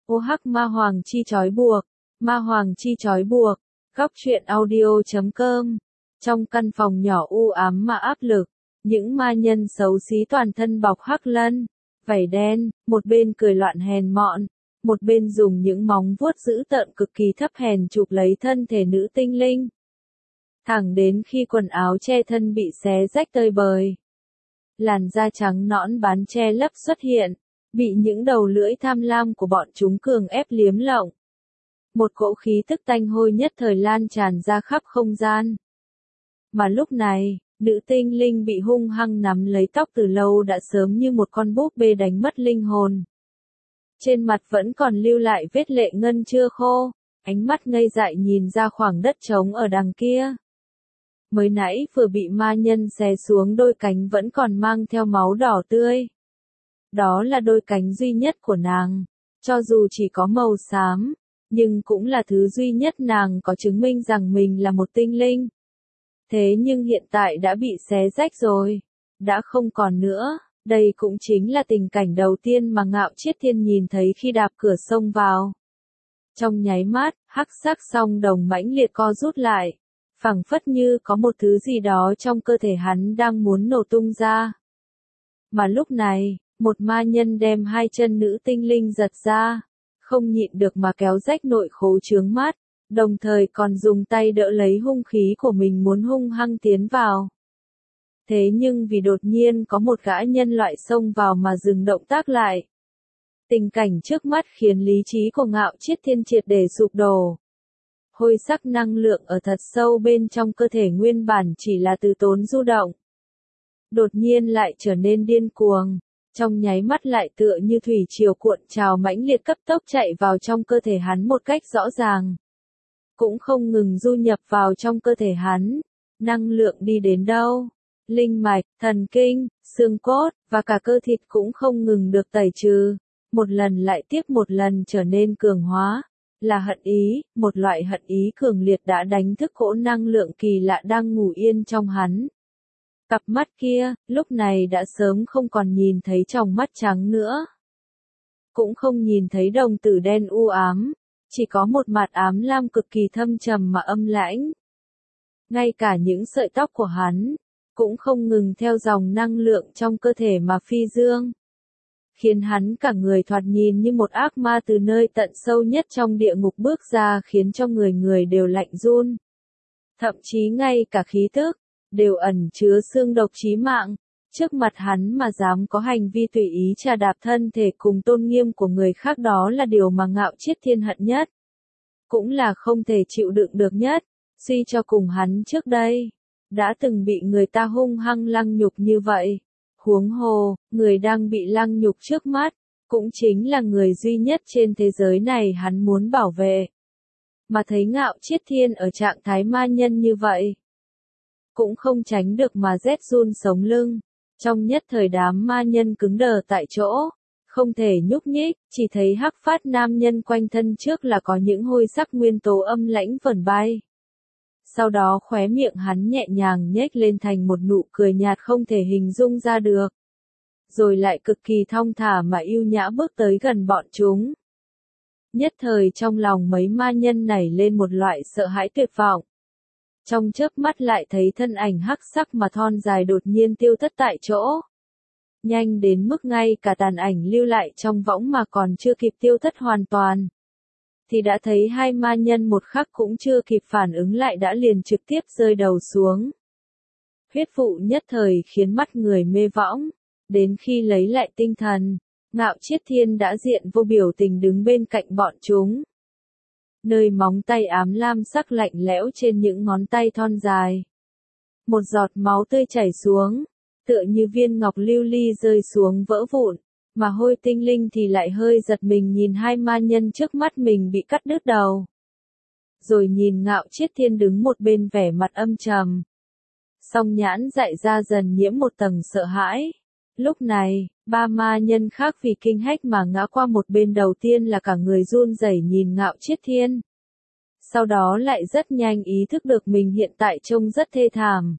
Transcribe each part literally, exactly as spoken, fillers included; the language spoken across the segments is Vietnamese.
Ô hắc ma hoàng chi trói buộc, ma hoàng chi trói buộc, góc truyện audio chấm com. Trong căn phòng nhỏ u ám mà áp lực, những ma nhân xấu xí toàn thân bọc hắc lân, vảy đen, một bên cười loạn hèn mọn, một bên dùng những móng vuốt dữ tợn cực kỳ thấp hèn chụp lấy thân thể nữ tinh linh. Thẳng đến khi quần áo che thân bị xé rách tơi bời. Làn da trắng nõn bán che lấp xuất hiện, bị những đầu lưỡi tham lam của bọn chúng cường ép liếm lộng. Một cỗ khí tức tanh hôi nhất thời lan tràn ra khắp không gian. Mà lúc này, nữ tinh linh bị hung hăng nắm lấy tóc từ lâu đã sớm như một con búp bê đánh mất linh hồn. Trên mặt vẫn còn lưu lại vết lệ ngân chưa khô, ánh mắt ngây dại nhìn ra khoảng đất trống ở đằng kia. Mới nãy vừa bị ma nhân xé xuống đôi cánh vẫn còn mang theo máu đỏ tươi. Đó là đôi cánh duy nhất của nàng, cho dù chỉ có màu xám, nhưng cũng là thứ duy nhất nàng có chứng minh rằng mình là một tinh linh. Thế nhưng hiện tại đã bị xé rách rồi, đã không còn nữa, đây cũng chính là tình cảnh đầu tiên mà Ngạo Chiết Thiên nhìn thấy khi đạp cửa xông vào. Trong nháy mắt, hắc sắc song đồng mãnh liệt co rút lại, phảng phất như có một thứ gì đó trong cơ thể hắn đang muốn nổ tung ra. Mà lúc này, một ma nhân đem hai chân nữ tinh linh giật ra, không nhịn được mà kéo rách nội khố chướng mắt, đồng thời còn dùng tay đỡ lấy hung khí của mình muốn hung hăng tiến vào. Thế nhưng vì đột nhiên có một gã nhân loại xông vào mà dừng động tác lại. Tình cảnh trước mắt khiến lý trí của Ngạo Chiết Thiên triệt để sụp đổ. Hôi sắc năng lượng ở thật sâu bên trong cơ thể nguyên bản chỉ là từ tốn du động. Đột nhiên lại trở nên điên cuồng, trong nháy mắt lại tựa như thủy triều cuộn trào mãnh liệt cấp tốc chạy vào trong cơ thể hắn một cách rõ ràng. Cũng không ngừng du nhập vào trong cơ thể hắn, năng lượng đi đến đâu, linh mạch, thần kinh, xương cốt, và cả cơ thịt cũng không ngừng được tẩy trừ, một lần lại tiếp một lần trở nên cường hóa. Là hận ý, một loại hận ý cường liệt đã đánh thức cỗ năng lượng kỳ lạ đang ngủ yên trong hắn. Cặp mắt kia, lúc này đã sớm không còn nhìn thấy tròng mắt trắng nữa. Cũng không nhìn thấy đồng tử đen u ám, chỉ có một mặt ám lam cực kỳ thâm trầm mà âm lãnh. Ngay cả những sợi tóc của hắn, cũng không ngừng theo dòng năng lượng trong cơ thể mà phi dương. Khiến hắn cả người thoạt nhìn như một ác ma từ nơi tận sâu nhất trong địa ngục bước ra khiến cho người người đều lạnh run. Thậm chí ngay cả khí tức, đều ẩn chứa xương độc chí mạng, trước mặt hắn mà dám có hành vi tùy ý trà đạp thân thể cùng tôn nghiêm của người khác đó là điều mà Ngạo Chiết Thiên hận nhất. Cũng là không thể chịu đựng được nhất, suy cho cùng hắn trước đây, đã từng bị người ta hung hăng lăng nhục như vậy. Huống hồ, người đang bị lăng nhục trước mắt, cũng chính là người duy nhất trên thế giới này hắn muốn bảo vệ. Mà thấy Ngạo Chiết Thiên ở trạng thái ma nhân như vậy, cũng không tránh được mà rét run sống lưng. Trong nhất thời đám ma nhân cứng đờ tại chỗ, không thể nhúc nhích, chỉ thấy hắc phát nam nhân quanh thân trước là có những hôi sắc nguyên tố âm lãnh vẩn bay. Sau đó khóe miệng hắn nhẹ nhàng nhếch lên thành một nụ cười nhạt không thể hình dung ra được. Rồi lại cực kỳ thong thả mà yêu nhã bước tới gần bọn chúng. Nhất thời trong lòng mấy ma nhân nảy lên một loại sợ hãi tuyệt vọng. Trong chớp mắt lại thấy thân ảnh hắc sắc mà thon dài đột nhiên tiêu thất tại chỗ. Nhanh đến mức ngay cả tàn ảnh lưu lại trong võng mà còn chưa kịp tiêu thất hoàn toàn. Thì đã thấy hai ma nhân một khắc cũng chưa kịp phản ứng lại đã liền trực tiếp rơi đầu xuống. Huyết vụ nhất thời khiến mắt người mê võng, đến khi lấy lại tinh thần, Ngạo Chiết Thiên đã diện vô biểu tình đứng bên cạnh bọn chúng. Nơi móng tay ám lam sắc lạnh lẽo trên những ngón tay thon dài. Một giọt máu tươi chảy xuống, tựa như viên ngọc lưu ly rơi xuống vỡ vụn. Mà Hôi tinh linh thì lại hơi giật mình nhìn hai ma nhân trước mắt mình bị cắt đứt đầu. Rồi nhìn Ngạo Chiết Thiên đứng một bên vẻ mặt âm trầm. Song nhãn dại ra dần nhiễm một tầng sợ hãi. Lúc này, ba ma nhân khác vì kinh hách mà ngã qua một bên đầu tiên là cả người run rẩy nhìn Ngạo Chiết Thiên. Sau đó lại rất nhanh ý thức được mình hiện tại trông rất thê thảm.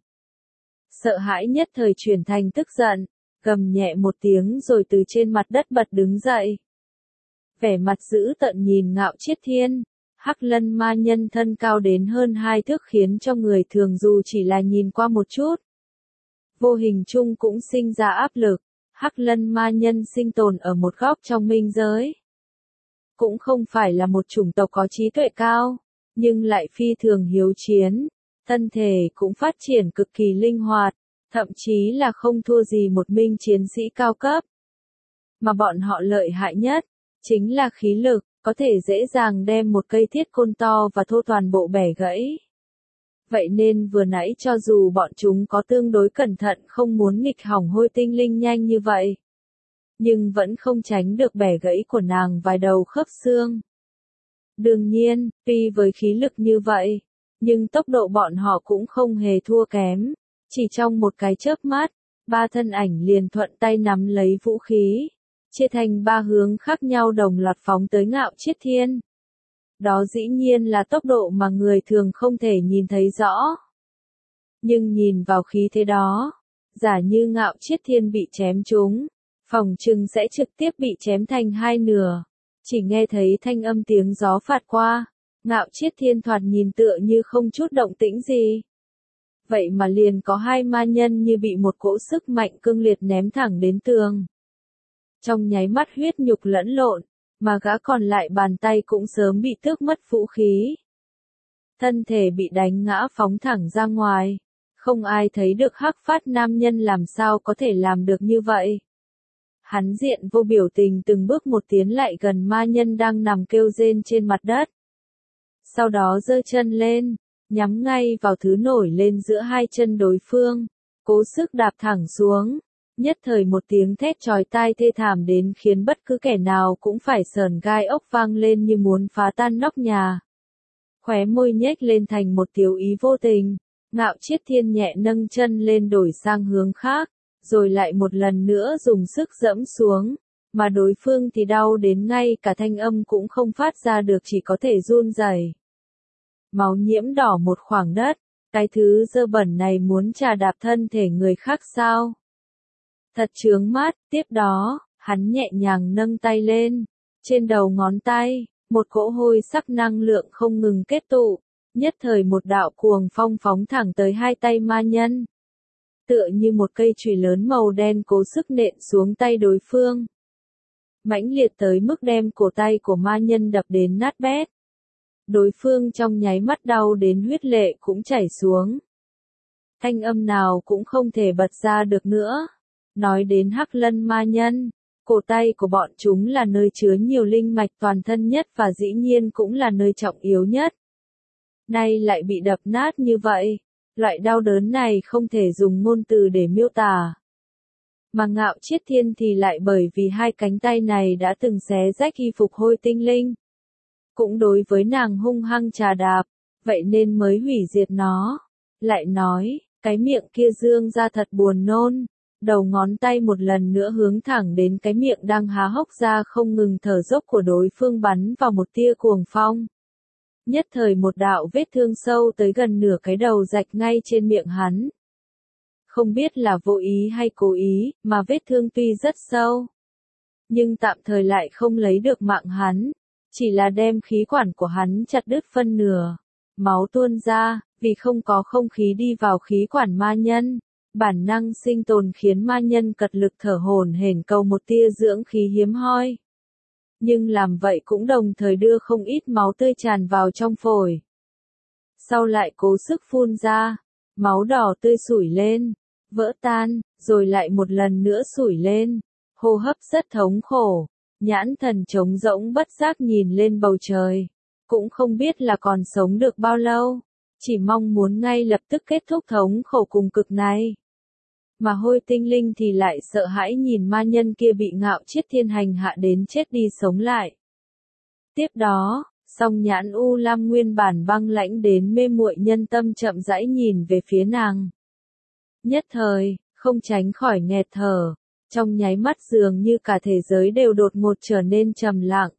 Sợ hãi nhất thời chuyển thành tức giận. Gầm nhẹ một tiếng rồi từ trên mặt đất bật đứng dậy. vẻ mặt dữ tợn nhìn Ngạo Chiết Thiên. Hắc Lân ma nhân thân cao đến hơn hai thước khiến cho người thường dù chỉ là nhìn qua một chút, vô hình chung cũng sinh ra áp lực. Hắc Lân ma nhân sinh tồn ở một góc trong minh giới. Cũng không phải là một chủng tộc có trí tuệ cao, nhưng lại phi thường hiếu chiến. Thân thể cũng phát triển cực kỳ linh hoạt, thậm chí là không thua gì một minh chiến sĩ cao cấp. Mà bọn họ lợi hại nhất, chính là khí lực, có thể dễ dàng đem một cây thiết côn to và thô toàn bộ bẻ gãy. Vậy nên vừa nãy cho dù bọn chúng có tương đối cẩn thận không muốn nghịch hỏng Hôi Tinh Linh nhanh như vậy, nhưng vẫn không tránh được bẻ gãy của nàng vài đầu khớp xương. Đương nhiên, tuy với khí lực như vậy, nhưng tốc độ bọn họ cũng không hề thua kém. Chỉ trong một cái chớp mắt, ba thân ảnh liền thuận tay nắm lấy vũ khí, chia thành ba hướng khác nhau đồng loạt phóng tới Ngạo Chiết Thiên. Đó dĩ nhiên là tốc độ mà người thường không thể nhìn thấy rõ. Nhưng nhìn vào khí thế đó, giả như Ngạo Chiết Thiên bị chém trúng, phỏng chừng sẽ trực tiếp bị chém thành hai nửa. Chỉ nghe thấy thanh âm tiếng gió phạt qua, Ngạo Chiết Thiên thoạt nhìn tựa như không chút động tĩnh gì. Vậy mà liền có hai ma nhân như bị một cỗ sức mạnh cương liệt ném thẳng đến tường. Trong nháy mắt huyết nhục lẫn lộn, mà gã còn lại bàn tay cũng sớm bị tước mất vũ khí. Thân thể bị đánh ngã phóng thẳng ra ngoài. Không ai thấy được Hắc Phát nam nhân làm sao có thể làm được như vậy. Hắn diện vô biểu tình từng bước một tiến lại gần ma nhân đang nằm kêu rên trên mặt đất. Sau đó giơ chân lên, nhắm ngay vào thứ nổi lên giữa hai chân đối phương, cố sức đạp thẳng xuống. Nhất thời một tiếng thét chói tai thê thảm đến khiến bất cứ kẻ nào cũng phải sờn gai ốc vang lên như muốn phá tan nóc nhà. Khóe môi nhếch lên thành một tiếu ý vô tình, Ngạo Chiết Thiên nhẹ nâng chân lên đổi sang hướng khác, rồi lại một lần nữa dùng sức dẫm xuống, mà đối phương thì đau đến ngay cả thanh âm cũng không phát ra được, chỉ có thể run rẩy. Máu nhiễm đỏ một khoảng đất, cái thứ dơ bẩn này muốn trà đạp thân thể người khác sao? Thật chướng mắt. Tiếp đó, hắn nhẹ nhàng nâng tay lên, trên đầu ngón tay, một cỗ hôi sắc năng lượng không ngừng kết tụ, nhất thời một đạo cuồng phong phóng thẳng tới hai tay ma nhân. Tựa như một cây chùy lớn màu đen cố sức nện xuống tay đối phương. Mãnh liệt tới mức đem cổ tay của ma nhân đập đến nát bét. Đối phương trong nháy mắt đau đến huyết lệ cũng chảy xuống. Thanh âm nào cũng không thể bật ra được nữa. Nói đến Hắc Lân ma nhân, cổ tay của bọn chúng là nơi chứa nhiều linh mạch toàn thân nhất và dĩ nhiên cũng là nơi trọng yếu nhất. Nay lại bị đập nát như vậy, loại đau đớn này không thể dùng ngôn từ để miêu tả. Mà Ngạo Chiết Thiên thì lại bởi vì hai cánh tay này đã từng xé rách y phục Hôi Tinh Linh. Cũng đối với nàng hung hăng trà đạp, vậy nên mới hủy diệt nó. Lại nói, cái miệng kia dương ra thật buồn nôn. Đầu ngón tay một lần nữa hướng thẳng đến cái miệng đang há hốc ra không ngừng thở dốc của đối phương bắn vào một tia cuồng phong. Nhất thời một đạo vết thương sâu tới gần nửa cái đầu rạch ngay trên miệng hắn. Không biết là vô ý hay cố ý, mà vết thương tuy rất sâu, nhưng tạm thời lại không lấy được mạng hắn, chỉ là đem khí quản của hắn chặt đứt phân nửa. Máu tuôn ra, vì không có không khí đi vào khí quản ma nhân. Bản năng sinh tồn khiến ma nhân cật lực thở hổn hển cầu một tia dưỡng khí hiếm hoi. Nhưng làm vậy cũng đồng thời đưa không ít máu tươi tràn vào trong phổi. Sau lại cố sức phun ra, máu đỏ tươi sủi lên, vỡ tan, rồi lại một lần nữa sủi lên. Hô hấp rất thống khổ, nhãn thần trống rỗng bất giác nhìn lên bầu trời. Cũng không biết là còn sống được bao lâu, chỉ mong muốn ngay lập tức kết thúc thống khổ cùng cực này. Mà Hôi Tinh Linh thì lại sợ hãi nhìn ma nhân kia bị Ngạo Chiết Thiên hành hạ đến chết đi sống lại. Tiếp đó, song nhãn U Lam nguyên bản băng lãnh đến mê muội nhân tâm chậm rãi nhìn về phía nàng. Nhất thời, không tránh khỏi nghẹt thở, trong nháy mắt dường như cả thế giới đều đột ngột trở nên trầm lặng.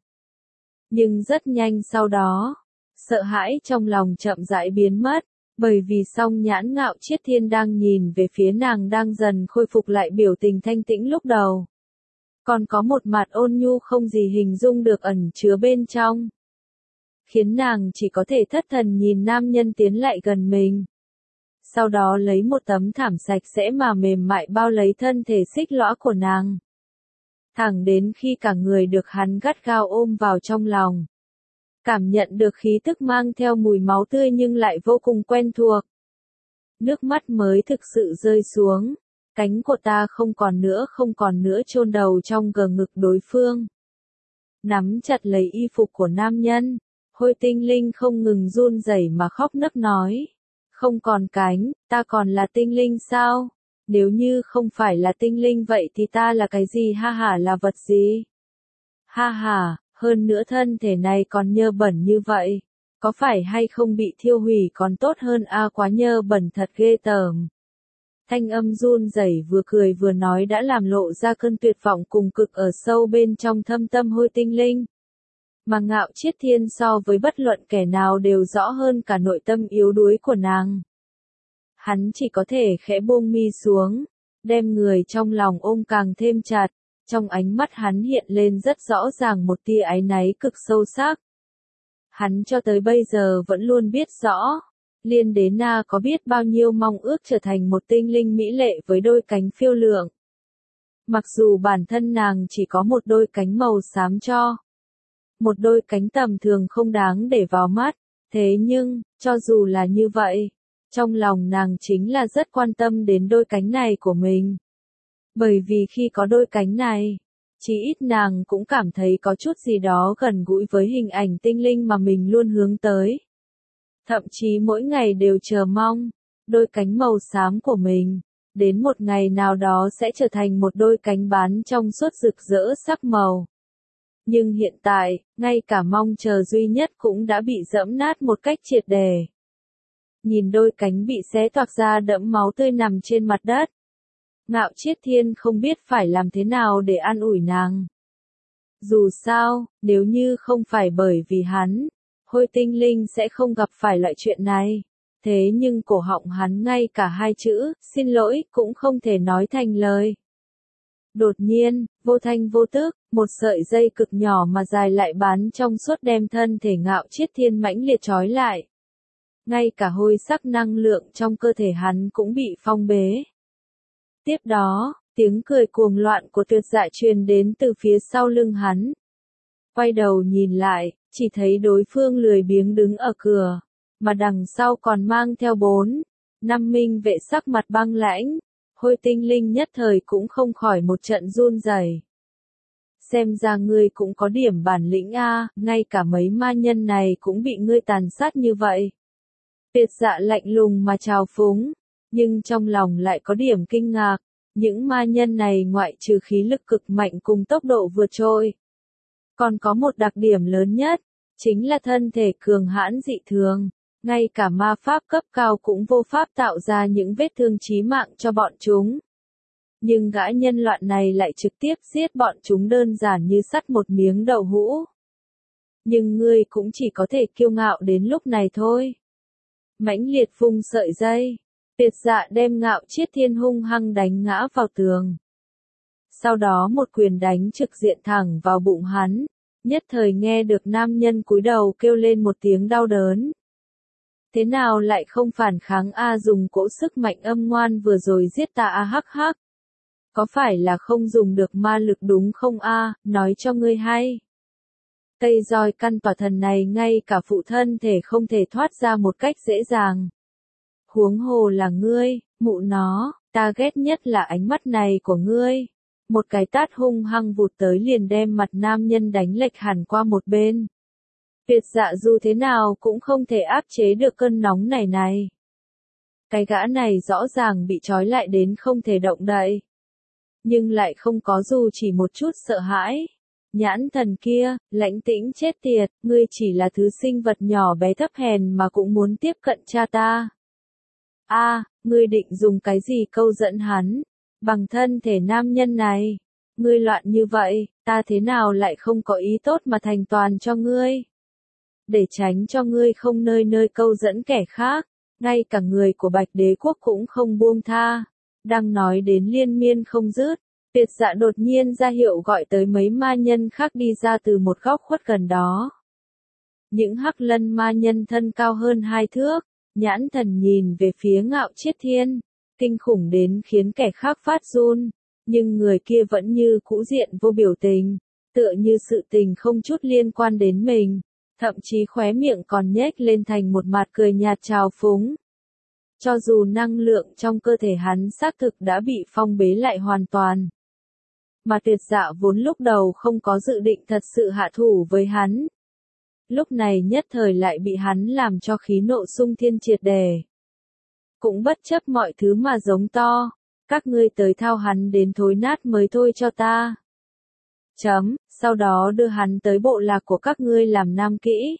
Nhưng rất nhanh sau đó, sợ hãi trong lòng chậm rãi biến mất. Bởi vì song nhãn Ngạo Chiết Thiên đang nhìn về phía nàng đang dần khôi phục lại biểu tình thanh tĩnh lúc đầu. còn có một mặt ôn nhu không gì hình dung được ẩn chứa bên trong. Khiến nàng chỉ có thể thất thần nhìn nam nhân tiến lại gần mình. Sau đó lấy một tấm thảm sạch sẽ mà mềm mại bao lấy thân thể xích lõa của nàng. Thẳng đến khi cả người được hắn gắt gao ôm vào trong lòng. Cảm nhận được khí tức mang theo mùi máu tươi nhưng lại vô cùng quen thuộc. Nước mắt mới thực sự rơi xuống. Cánh của ta không còn nữa không còn nữa chôn đầu trong gờ ngực đối phương. Nắm chặt lấy y phục của nam nhân. Hôi Tinh Linh không ngừng run rẩy mà khóc nấc nói. Không còn cánh, ta còn là tinh linh sao? Nếu như không phải là tinh linh vậy thì ta là cái gì, ha ha, là vật gì? Ha ha, hơn nữa thân thể này còn nhơ bẩn như vậy. Có phải hay không bị thiêu hủy còn tốt hơn a, à, quá nhơ bẩn thật ghê tởm. Thanh âm run rẩy vừa cười vừa nói đã làm lộ ra cơn tuyệt vọng cùng cực ở sâu bên trong thâm tâm Hôi Tinh Linh. Mà Ngạo Chiết Thiên so với bất luận kẻ nào đều rõ hơn cả nội tâm yếu đuối của nàng. Hắn chỉ có thể khẽ buông mi xuống, đem người trong lòng ôm càng thêm chặt, trong ánh mắt hắn hiện lên rất rõ ràng một tia áy náy cực sâu sắc. Hắn cho tới bây giờ vẫn luôn biết rõ, Liên Đế Na có biết bao nhiêu mong ước trở thành một tinh linh mỹ lệ với đôi cánh phiêu lượng. Mặc dù bản thân nàng chỉ có một đôi cánh màu xám cho. Một đôi cánh tầm thường không đáng để vào mắt, thế nhưng, cho dù là như vậy, trong lòng nàng chính là rất quan tâm đến đôi cánh này của mình. Bởi vì khi có đôi cánh này, chí ít nàng cũng cảm thấy có chút gì đó gần gũi với hình ảnh tinh linh mà mình luôn hướng tới. Thậm chí mỗi ngày đều chờ mong, đôi cánh màu xám của mình, đến một ngày nào đó sẽ trở thành một đôi cánh bán trong suốt rực rỡ sắc màu. Nhưng hiện tại, ngay cả mong chờ duy nhất cũng đã bị dẫm nát một cách triệt để. Nhìn đôi cánh bị xé toạc ra đẫm máu tươi nằm trên mặt đất. Ngạo Chiết Thiên không biết phải làm thế nào để an ủi nàng. Dù sao, nếu như không phải bởi vì hắn, Hôi Tinh Linh sẽ không gặp phải loại chuyện này. Thế nhưng cổ họng hắn ngay cả hai chữ, xin lỗi, cũng không thể nói thành lời. Đột nhiên, vô thanh vô tức, một sợi dây cực nhỏ mà dài lại bán trong suốt đem thân thể Ngạo Chiết Thiên mãnh liệt trói lại. Ngay cả hôi sắc năng lượng trong cơ thể hắn cũng bị phong bế. Tiếp đó, tiếng cười cuồng loạn của Tuyệt Dạ truyền đến từ phía sau lưng hắn. Quay đầu nhìn lại, chỉ thấy đối phương lười biếng đứng ở cửa, mà đằng sau còn mang theo bốn, năm minh vệ sắc mặt băng lãnh. Hôi Tinh Linh nhất thời cũng không khỏi một trận run rẩy. Xem ra ngươi cũng có điểm bản lĩnh a, ngay cả mấy ma nhân này cũng bị ngươi tàn sát như vậy. Tuyệt Dạ lạnh lùng mà trào phúng, nhưng trong lòng lại có điểm kinh ngạc, những ma nhân này ngoại trừ khí lực cực mạnh cùng tốc độ vượt trội, còn có một đặc điểm lớn nhất, chính là thân thể cường hãn dị thường. Ngay cả ma pháp cấp cao cũng vô pháp tạo ra những vết thương chí mạng cho bọn chúng. Nhưng gã nhân loạn này lại trực tiếp giết bọn chúng đơn giản như sắt một miếng đậu hũ. Nhưng ngươi cũng chỉ có thể kiêu ngạo đến lúc này thôi. Mãnh liệt vung sợi dây, Tuyệt Dạ đem Ngạo Chiết Thiên hung hăng đánh ngã vào tường. Sau đó một quyền đánh trực diện thẳng vào bụng hắn, nhất thời nghe được nam nhân cúi đầu kêu lên một tiếng đau đớn. Thế nào lại không phản kháng a, dùng cỗ sức mạnh âm ngoan vừa rồi giết ta a, hắc hắc. Có phải là không dùng được ma lực đúng không a, nói cho ngươi hay. Cây roi căn tỏa thần này ngay cả phụ thân thể không thể thoát ra một cách dễ dàng. Huống hồ là ngươi, mụ nó, ta ghét nhất là ánh mắt này của ngươi. Một cái tát hung hăng vụt tới liền đem mặt nam nhân đánh lệch hẳn qua một bên. Tuyệt Dạ dù thế nào cũng không thể áp chế được cơn nóng này này. Cái gã này rõ ràng bị trói lại đến không thể động đậy. Nhưng lại không có dù chỉ một chút sợ hãi. Nhãn thần kia, lãnh tĩnh chết tiệt, ngươi chỉ là thứ sinh vật nhỏ bé thấp hèn mà cũng muốn tiếp cận cha ta. A, à, ngươi định dùng cái gì câu dẫn hắn? Bằng thân thể nam nhân này. Ngươi loạn như vậy, ta thế nào lại không có ý tốt mà thành toàn cho ngươi? Để tránh cho ngươi không nơi nơi câu dẫn kẻ khác, ngay cả người của Bạch Đế Quốc cũng không buông tha. Đang nói đến liên miên không dứt, Tuyệt Dạ đột nhiên ra hiệu gọi tới mấy ma nhân khác đi ra từ một góc khuất gần đó. Những hắc lân ma nhân thân cao hơn hai thước, nhãn thần nhìn về phía Ngạo Chiết Thiên, kinh khủng đến khiến kẻ khác phát run, nhưng người kia vẫn như cũ diện vô biểu tình, tựa như sự tình không chút liên quan đến mình, thậm chí khóe miệng còn nhếch lên thành một mặt cười nhạt trào phúng. Cho dù năng lượng trong cơ thể hắn xác thực đã bị phong bế lại hoàn toàn, mà Tuyệt Dạ vốn lúc đầu không có dự định thật sự hạ thủ với hắn. Lúc này nhất thời lại bị hắn làm cho khí nộ sung thiên triệt đề. Cũng bất chấp mọi thứ mà giống to, các ngươi tới thao hắn đến thối nát mới thôi cho ta. Chấm, sau đó đưa hắn tới bộ lạc của các ngươi làm nam kỹ.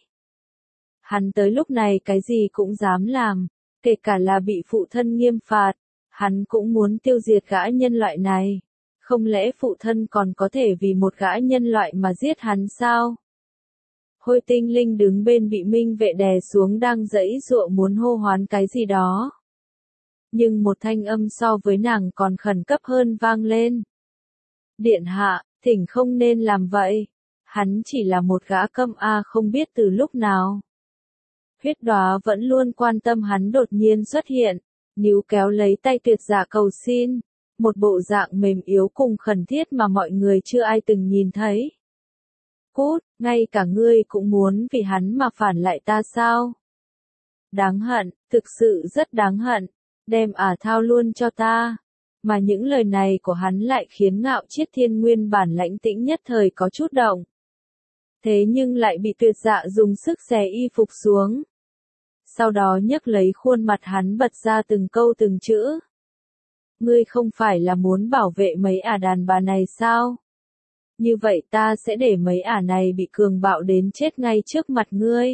Hắn tới lúc này cái gì cũng dám làm, kể cả là bị phụ thân nghiêm phạt, hắn cũng muốn tiêu diệt gã nhân loại này. Không lẽ phụ thân còn có thể vì một gã nhân loại mà giết hắn sao? Hôi Tinh Linh đứng bên bị Minh Vệ đè xuống đang giãy giụa muốn hô hoán cái gì đó. Nhưng một thanh âm so với nàng còn khẩn cấp hơn vang lên. Điện hạ, thỉnh không nên làm vậy. Hắn chỉ là một gã câm a không biết từ lúc nào. Huyết Đóa vẫn luôn quan tâm hắn đột nhiên xuất hiện, níu kéo lấy tay Tuyệt Dạ cầu xin. Một bộ dạng mềm yếu cùng khẩn thiết mà mọi người chưa ai từng nhìn thấy. Cút, ngay cả ngươi cũng muốn vì hắn mà phản lại ta sao? Đáng hận, thực sự rất đáng hận, đem ả thao luôn cho ta. Mà những lời này của hắn lại khiến Ngạo Chiết Thiên nguyên bản lãnh tĩnh nhất thời có chút động. Thế nhưng lại bị Tuyệt Dạ dùng sức xé y phục xuống. Sau đó nhấc lấy khuôn mặt hắn bật ra từng câu từng chữ. Ngươi không phải là muốn bảo vệ mấy ả đàn bà này sao? Như vậy ta sẽ để mấy ả này bị cường bạo đến chết ngay trước mặt ngươi.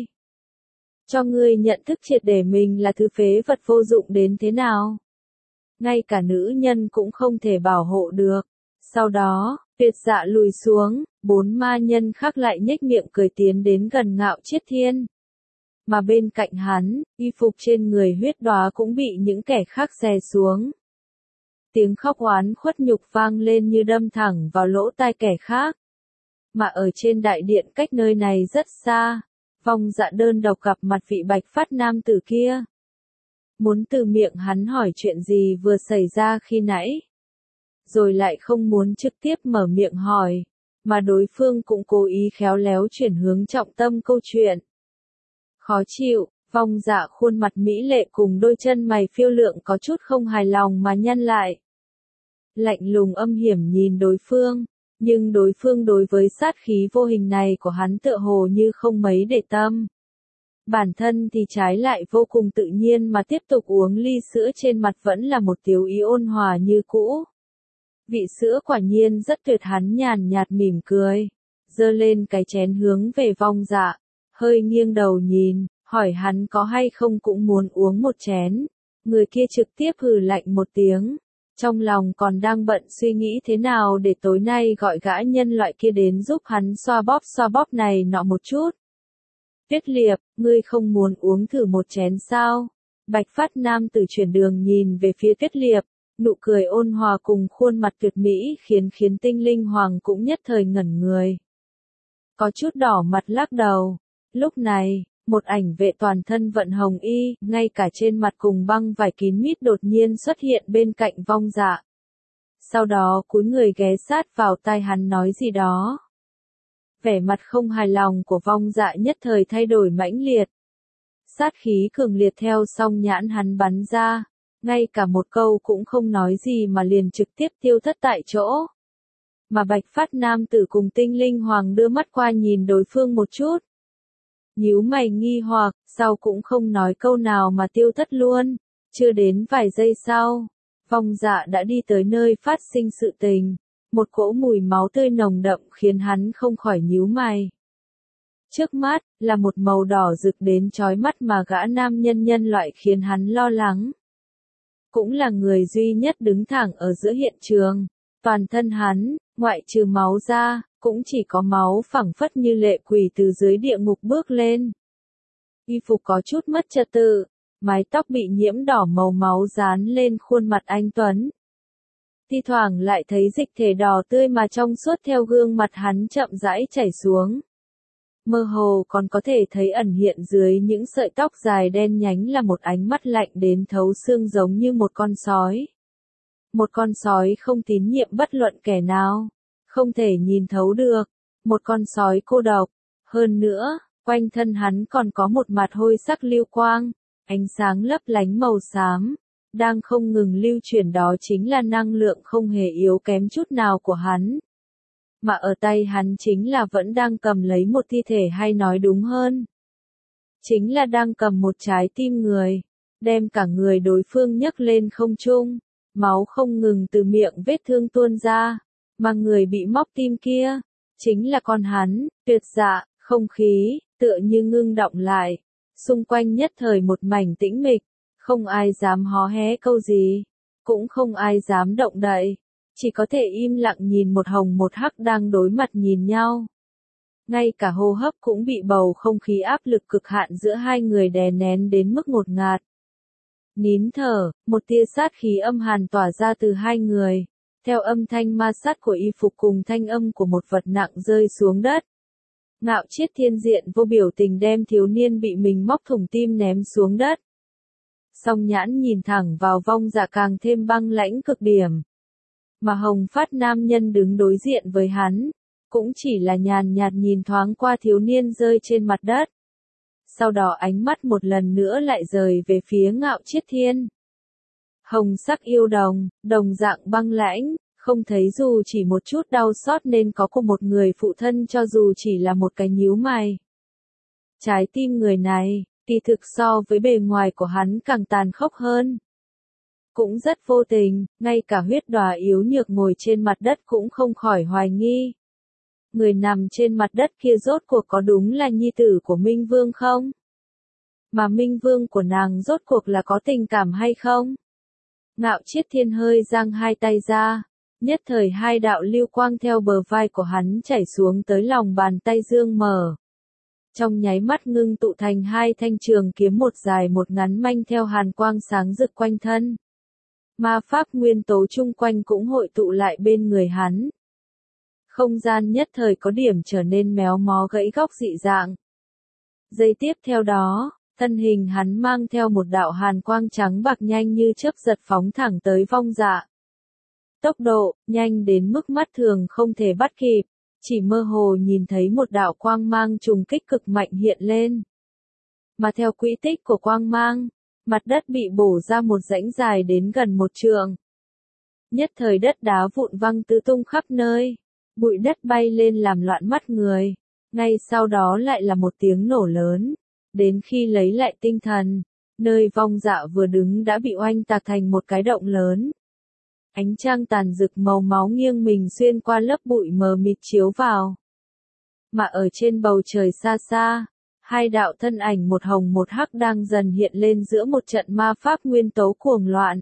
Cho ngươi nhận thức triệt để mình là thứ phế vật vô dụng đến thế nào. Ngay cả nữ nhân cũng không thể bảo hộ được. Sau đó, Tuyệt Dạ lùi xuống, bốn ma nhân khác lại nhếch miệng cười tiến đến gần Ngạo Chiết Thiên. Mà bên cạnh hắn, y phục trên người Huyết Đóa cũng bị những kẻ khác xé xuống. Tiếng khóc oán khuất nhục vang lên như đâm thẳng vào lỗ tai kẻ khác. Mà ở trên đại điện cách nơi này rất xa, Vong Dạ đơn độc gặp mặt vị bạch phát nam tử kia. Muốn từ miệng hắn hỏi chuyện gì vừa xảy ra khi nãy. Rồi lại không muốn trực tiếp mở miệng hỏi, mà đối phương cũng cố ý khéo léo chuyển hướng trọng tâm câu chuyện. Khó chịu, Vong Dạ khuôn mặt mỹ lệ cùng đôi chân mày phiêu lượng có chút không hài lòng mà nhăn lại. Lạnh lùng âm hiểm nhìn đối phương, nhưng đối phương đối với sát khí vô hình này của hắn tựa hồ như không mấy để tâm. Bản thân thì trái lại vô cùng tự nhiên mà tiếp tục uống ly sữa trên mặt vẫn là một tiểu ý ôn hòa như cũ. Vị sữa quả nhiên rất tuyệt, hắn nhàn nhạt mỉm cười, giơ lên cái chén hướng về Vong Dạ, hơi nghiêng đầu nhìn, hỏi hắn có hay không cũng muốn uống một chén. Người kia trực tiếp hừ lạnh một tiếng, trong lòng còn đang bận suy nghĩ thế nào để tối nay gọi gã nhân loại kia đến giúp hắn xoa bóp xoa bóp này nọ một chút. Tuyết Liệp, ngươi không muốn uống thử một chén sao? Bạch phát nam tử chuyển đường nhìn về phía Tuyết Liệp, nụ cười ôn hòa cùng khuôn mặt tuyệt mỹ khiến khiến Tinh Linh Hoàng cũng nhất thời ngẩn người. Có chút đỏ mặt lắc đầu. Lúc này, một ảnh vệ toàn thân vận hồng y, ngay cả trên mặt cùng băng vải kín mít đột nhiên xuất hiện bên cạnh Vong Dạ. Sau đó cúi người ghé sát vào tai hắn nói gì đó. Vẻ mặt không hài lòng của Vong Dạ nhất thời thay đổi mãnh liệt. Sát khí cường liệt theo song nhãn hắn bắn ra, ngay cả một câu cũng không nói gì mà liền trực tiếp tiêu thất tại chỗ. Mà Bạch phát nam tử cùng Tinh Linh Hoàng đưa mắt qua nhìn đối phương một chút. Nhíu mày nghi hoặc, sau cũng không nói câu nào mà tiêu thất luôn. Chưa đến vài giây sau, Vong Dạ đã đi tới nơi phát sinh sự tình. Một cỗ mùi máu tươi nồng đậm khiến hắn không khỏi nhíu mày. Trước mắt, là một màu đỏ rực đến chói mắt mà gã nam nhân nhân loại khiến hắn lo lắng. Cũng là người duy nhất đứng thẳng ở giữa hiện trường. Toàn thân hắn, ngoại trừ máu ra, cũng chỉ có máu phẳng phất như lệ quỷ từ dưới địa ngục bước lên. Y phục có chút mất trật tự, mái tóc bị nhiễm đỏ màu máu dán lên khuôn mặt anh tuấn. thi thoảng lại thấy dịch thể đỏ tươi mà trong suốt theo gương mặt hắn chậm rãi chảy xuống. Mơ hồ còn có thể thấy ẩn hiện dưới những sợi tóc dài đen nhánh là một ánh mắt lạnh đến thấu xương giống như một con sói. Một con sói không tín nhiệm bất luận kẻ nào, không thể nhìn thấu được, một con sói cô độc. Hơn nữa, quanh thân hắn còn có một mặt hôi sắc lưu quang, ánh sáng lấp lánh màu xám, đang không ngừng lưu chuyển, đó chính là năng lượng không hề yếu kém chút nào của hắn. Mà ở tay hắn chính là vẫn đang cầm lấy một thi thể, hay nói đúng hơn, chính là đang cầm một trái tim người, đem cả người đối phương nhấc lên không trung, máu không ngừng từ miệng vết thương tuôn ra, mà người bị móc tim kia, chính là con hắn. Tuyệt dạ, không khí, tựa như ngưng đọng lại, xung quanh nhất thời một mảnh tĩnh mịch, không ai dám hó hé câu gì, cũng không ai dám động đậy, chỉ có thể im lặng nhìn một hồng một hắc đang đối mặt nhìn nhau. Ngay cả hô hấp cũng bị bầu không khí áp lực cực hạn giữa hai người đè nén đến mức ngột ngạt. Nín thở, một tia sát khí âm hàn tỏa ra từ hai người, theo âm thanh ma sát của y phục cùng thanh âm của một vật nặng rơi xuống đất. Ngạo Chiết Thiên diện vô biểu tình đem thiếu niên bị mình móc thủng tim ném xuống đất. Song nhãn nhìn thẳng vào Vong Dạ càng thêm băng lãnh cực điểm. Mà Hồng Phát nam nhân đứng đối diện với hắn, cũng chỉ là nhàn nhạt nhìn thoáng qua thiếu niên rơi trên mặt đất. Sau đó ánh mắt một lần nữa lại rời về phía Ngạo Chiết Thiên. Hồng sắc yêu đồng, đồng dạng băng lãnh, không thấy dù chỉ một chút đau xót nên có của một người phụ thân cho dù chỉ là một cái nhíu mày. Trái tim người này, kỳ thực so với bề ngoài của hắn càng tàn khốc hơn. Cũng rất vô tình, ngay cả huyết đòa yếu nhược ngồi trên mặt đất cũng không khỏi hoài nghi. Người nằm trên mặt đất kia rốt cuộc có đúng là nhi tử của Minh Vương không? Mà Minh Vương của nàng rốt cuộc là có tình cảm hay không? Ngạo Chiết Thiên hơi giang hai tay ra, nhất thời hai đạo lưu quang theo bờ vai của hắn chảy xuống tới lòng bàn tay dương mở. Trong nháy mắt ngưng tụ thành hai thanh trường kiếm, một dài một ngắn, manh theo hàn quang sáng rực quanh thân. Ma pháp nguyên tố chung quanh cũng hội tụ lại bên người hắn. Không gian nhất thời có điểm trở nên méo mó gãy góc dị dạng. Giây tiếp theo đó, thân hình hắn mang theo một đạo hàn quang trắng bạc nhanh như chớp giật phóng thẳng tới Vong Dạ. Tốc độ, nhanh đến mức mắt thường không thể bắt kịp, chỉ mơ hồ nhìn thấy một đạo quang mang trùng kích cực mạnh hiện lên. Mà theo quỹ tích của quang mang, mặt đất bị bổ ra một rãnh dài đến gần một trượng. Nhất thời đất đá vụn văng tứ tung khắp nơi, bụi đất bay lên làm loạn mắt người, ngay sau đó lại là một tiếng nổ lớn, đến khi lấy lại tinh thần, nơi Vong Dạ vừa đứng đã bị oanh tạc thành một cái động lớn. Ánh trăng tàn rực màu máu nghiêng mình xuyên qua lớp bụi mờ mịt chiếu vào. Mà ở trên bầu trời xa xa, hai đạo thân ảnh một hồng một hắc đang dần hiện lên giữa một trận ma pháp nguyên tố cuồng loạn.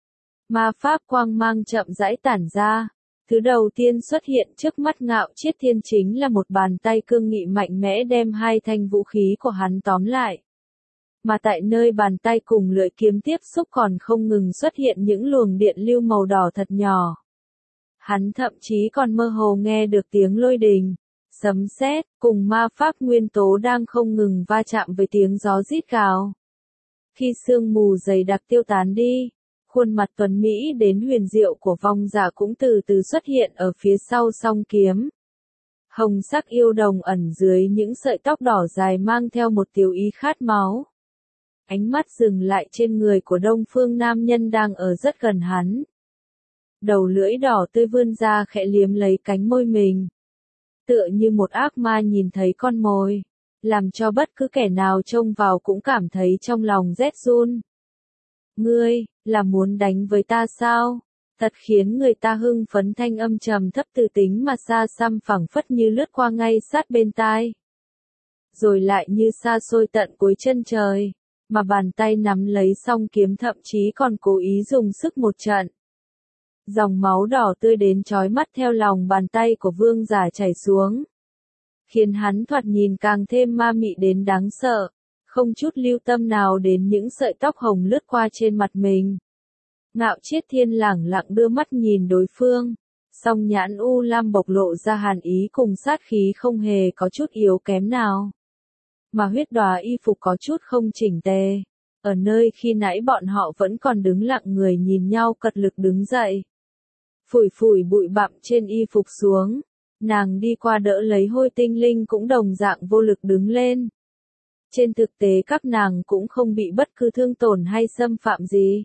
Ma pháp quang mang chậm rãi tản ra, thứ đầu tiên xuất hiện trước mắt Ngạo Chiết Thiên chính là một bàn tay cương nghị mạnh mẽ đem hai thanh vũ khí của hắn tóm lại. Mà tại nơi bàn tay cùng lưỡi kiếm tiếp xúc còn không ngừng xuất hiện những luồng điện lưu màu đỏ thật nhỏ. Hắn thậm chí còn mơ hồ nghe được tiếng lôi đình, sấm sét, cùng ma pháp nguyên tố đang không ngừng va chạm với tiếng gió rít gào. Khi sương mù dày đặc tiêu tán đi, khuôn mặt tuấn Mỹ đến huyền diệu của Vong Dạ cũng từ từ xuất hiện ở phía sau song kiếm. Hồng sắc yêu đồng ẩn dưới những sợi tóc đỏ dài mang theo một tiểu ý khát máu. Ánh mắt dừng lại trên người của Đông Phương nam nhân đang ở rất gần hắn. Đầu lưỡi đỏ tươi vươn ra khẽ liếm lấy cánh môi mình. Tựa như một ác ma nhìn thấy con mồi, làm cho bất cứ kẻ nào trông vào cũng cảm thấy trong lòng rét run. Ngươi, là muốn đánh với ta sao? Thật khiến người ta hưng phấn, thanh âm trầm thấp từ tính mà xa xăm phẳng phất như lướt qua ngay sát bên tai. Rồi lại như xa xôi tận cuối chân trời, mà bàn tay nắm lấy song kiếm thậm chí còn cố ý dùng sức một trận. Dòng máu đỏ tươi đến chói mắt theo lòng bàn tay của Vương Giả chảy xuống, khiến hắn thoạt nhìn càng thêm ma mị đến đáng sợ, không chút lưu tâm nào đến những sợi tóc hồng lướt qua trên mặt mình. Ngạo Chiết Thiên lẳng lặng đưa mắt nhìn đối phương, song nhãn u lam bộc lộ ra hàn ý cùng sát khí không hề có chút yếu kém nào. Mà Huyết Đóa y phục có chút không chỉnh tề, ở nơi khi nãy bọn họ vẫn còn đứng lặng người nhìn nhau cật lực đứng dậy. Phủi phủi bụi bặm trên y phục xuống, nàng đi qua đỡ lấy Hôi Tinh Linh cũng đồng dạng vô lực đứng lên. Trên thực tế các nàng cũng không bị bất cứ thương tổn hay xâm phạm gì.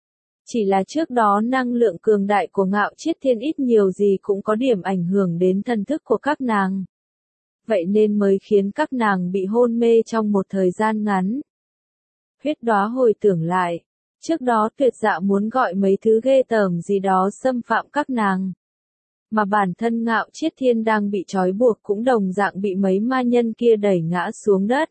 Chỉ là trước đó năng lượng cường đại của Ngạo Chiết Thiên ít nhiều gì cũng có điểm ảnh hưởng đến thần thức của các nàng. Vậy nên mới khiến các nàng bị hôn mê trong một thời gian ngắn. Huyết Đóa hồi tưởng lại, trước đó Tuyệt Dạ muốn gọi mấy thứ ghê tởm gì đó xâm phạm các nàng. Mà bản thân Ngạo Chiết Thiên đang bị trói buộc cũng đồng dạng bị mấy ma nhân kia đẩy ngã xuống đất.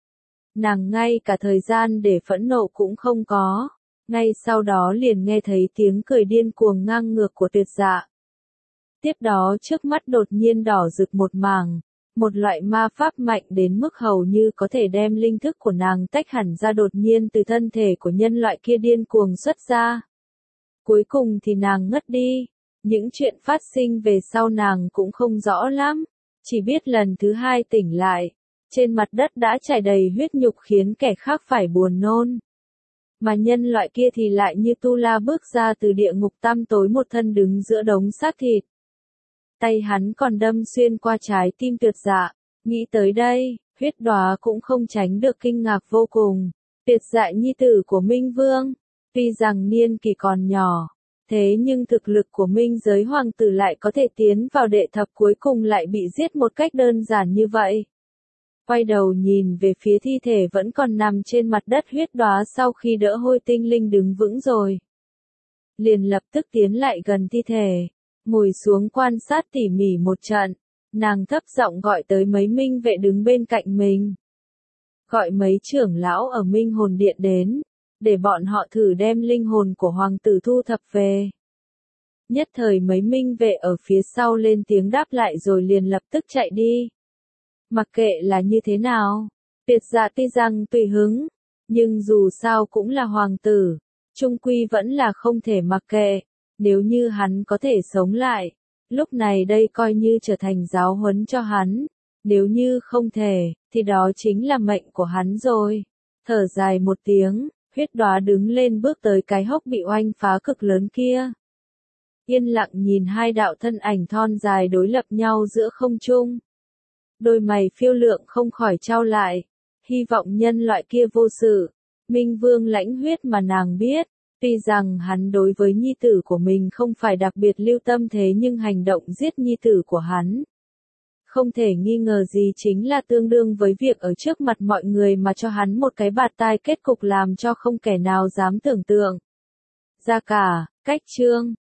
Nàng ngay cả thời gian để phẫn nộ cũng không có. Ngay sau đó liền nghe thấy tiếng cười điên cuồng ngang ngược của Tuyệt Dạ. Tiếp đó trước mắt đột nhiên đỏ rực một mảng, một loại ma pháp mạnh đến mức hầu như có thể đem linh thức của nàng tách hẳn ra đột nhiên từ thân thể của nhân loại kia điên cuồng xuất ra. Cuối cùng thì nàng ngất đi, những chuyện phát sinh về sau nàng cũng không rõ lắm, chỉ biết lần thứ hai tỉnh lại, trên mặt đất đã trải đầy huyết nhục khiến kẻ khác phải buồn nôn. Mà nhân loại kia thì lại như tu la bước ra từ địa ngục tăm tối một thân đứng giữa đống xác thịt. Tay hắn còn đâm xuyên qua trái tim Tuyệt Dạ, nghĩ tới đây, Huyết Đóa cũng không tránh được kinh ngạc vô cùng. Tuyệt Dạ nhi tử của Minh Vương, tuy rằng niên kỳ còn nhỏ, thế nhưng thực lực của Minh giới hoàng tử lại có thể tiến vào đệ thập cuối cùng lại bị giết một cách đơn giản như vậy. Quay đầu nhìn về phía thi thể vẫn còn nằm trên mặt đất Huyết Đóa sau khi đỡ Hôi Tinh Linh đứng vững rồi. Liền lập tức tiến lại gần thi thể, ngồi xuống quan sát tỉ mỉ một trận, nàng thấp giọng gọi tới mấy minh vệ đứng bên cạnh mình. Gọi mấy trưởng lão ở Minh Hồn Điện đến, để bọn họ thử đem linh hồn của hoàng tử thu thập về. Nhất thời mấy minh vệ ở phía sau lên tiếng đáp lại rồi liền lập tức chạy đi. Mặc kệ là như thế nào, Tuyệt Dạ tuy rằng tùy hứng, nhưng dù sao cũng là hoàng tử, chung quy vẫn là không thể mặc kệ, nếu như hắn có thể sống lại, lúc này đây coi như trở thành giáo huấn cho hắn, nếu như không thể, thì đó chính là mệnh của hắn rồi. Thở dài một tiếng, Huyết Đóa đứng lên bước tới cái hốc bị oanh phá cực lớn kia. Yên lặng nhìn hai đạo thân ảnh thon dài đối lập nhau giữa không trung. Đôi mày phiêu lượng không khỏi trao lại, hy vọng nhân loại kia vô sự. Minh Vương lãnh huyết mà nàng biết, tuy rằng hắn đối với nhi tử của mình không phải đặc biệt lưu tâm thế nhưng hành động giết nhi tử của hắn, không thể nghi ngờ gì chính là tương đương với việc ở trước mặt mọi người mà cho hắn một cái bạt tai, kết cục làm cho không kẻ nào dám tưởng tượng. Ra cả, cách chương.